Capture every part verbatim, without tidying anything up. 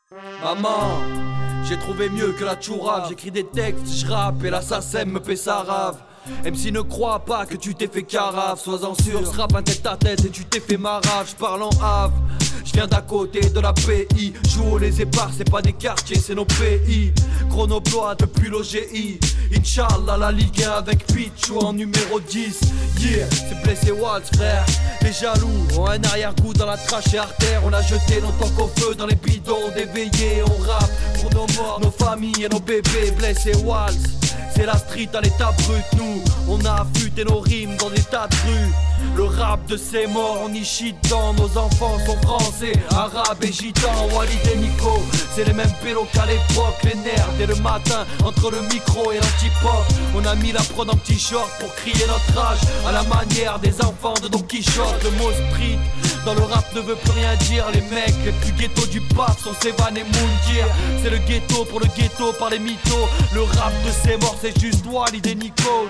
Maman, j'ai trouvé mieux que la tchourave. J'écris des textes, j'rappe et l'assassin me paie sa rave. M C ne croit pas que tu t'es fait carave. Sois-en sûr, ce rap un tête à tête et tu t'es fait marave. J'parle en Havre, j'viens d'à côté de la P I. Joue les épars, c'est pas des quartiers, c'est nos pays. Chronoploie depuis l'O G I. Inch'Allah la Ligue un avec Pichou en numéro dix. Yeah, c'est blessé Waltz frère. Les jaloux ont un arrière-goût dans la trachée artère. On a jeté nos tanks au feu dans les bidons d'éveillés. On rappe pour nos morts, nos familles et nos bébés. Blessé Waltz, c'est la street à l'état brut. Nous, on a affûté nos rimes dans des tas de rues. Le rap de ces morts, on y chie dedans. Nos enfants sont français, arabes et gitans. Walid et Nico, c'est les mêmes pélos qu'à l'époque. Les nerfs dès le matin, entre le micro et l'antipop. On a mis la prod en petit short pour crier notre rage à la manière des enfants de Don Quichotte. Le mot street dans le rap ne veut plus rien dire. Les mecs les plus ghettos du paf sont Sevan et Moundir. C'est le ghetto pour le ghetto par les mythos. Le rap de ces morts c'est juste Walid et Nico.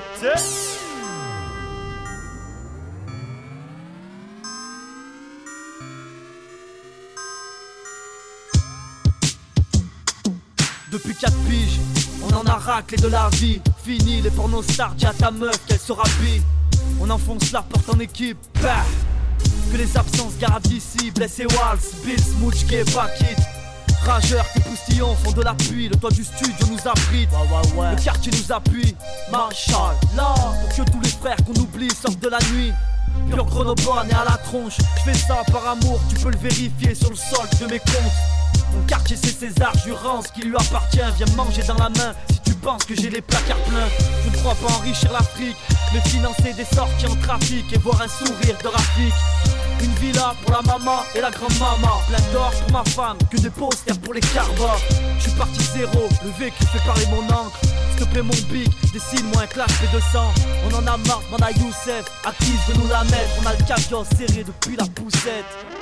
Depuis quatre piges, on en a raclé de la vie. Fini les pornostars, dis à ta meuf qu'elle se rhabille. On enfonce la porte en équipe, bah. Que les absences gardent d'ici. Blessé Waltz, Bill, Smooch, Gay, Bakit. Rageurs, tes poustillons font de l'appui. Le toit du studio nous abrite, ouais, ouais, ouais. Le quartier nous appuie. Machallah, pour que tous les frères qu'on oublie sortent de la nuit. Pure chronobone et à la tronche. Je fais ça par amour, tu peux le vérifier sur le solde de mes comptes. Mon quartier c'est César Jurance qui lui appartient. Viens manger dans la main si tu penses que j'ai les placards pleins. Je ne crois pas enrichir l'Afrique, mais financer des sorties en trafic et voir un sourire de Rafik. Une villa pour la maman et la grand-maman. Plein d'or pour ma femme, que des posters pour les carbas. Je suis parti zéro, le vécu fait parler mon encre. S'il te plaît mon bic, dessine-moi un clash P deux cents. On en a marre, demande à Youssef, à qui veut nous la mettre. On a le caviar serré depuis la poussette.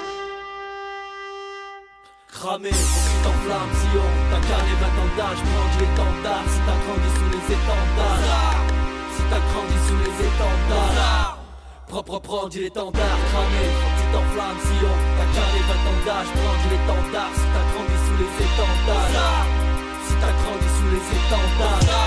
Cramé, faut que tu t'enflammes, si on t'as carré vingt ans d'âge, prends l'étendard. Si t'as grandi sous les étendards, si t'as grandi sous les étendards, propre, prends l'étendard. Cramé, faut que tu t'enflammes, si on t'as carré vingt ans d'âge, prends l'étendard. Si t'as grandi sous les étendards, si t'as grandi sous les étendards.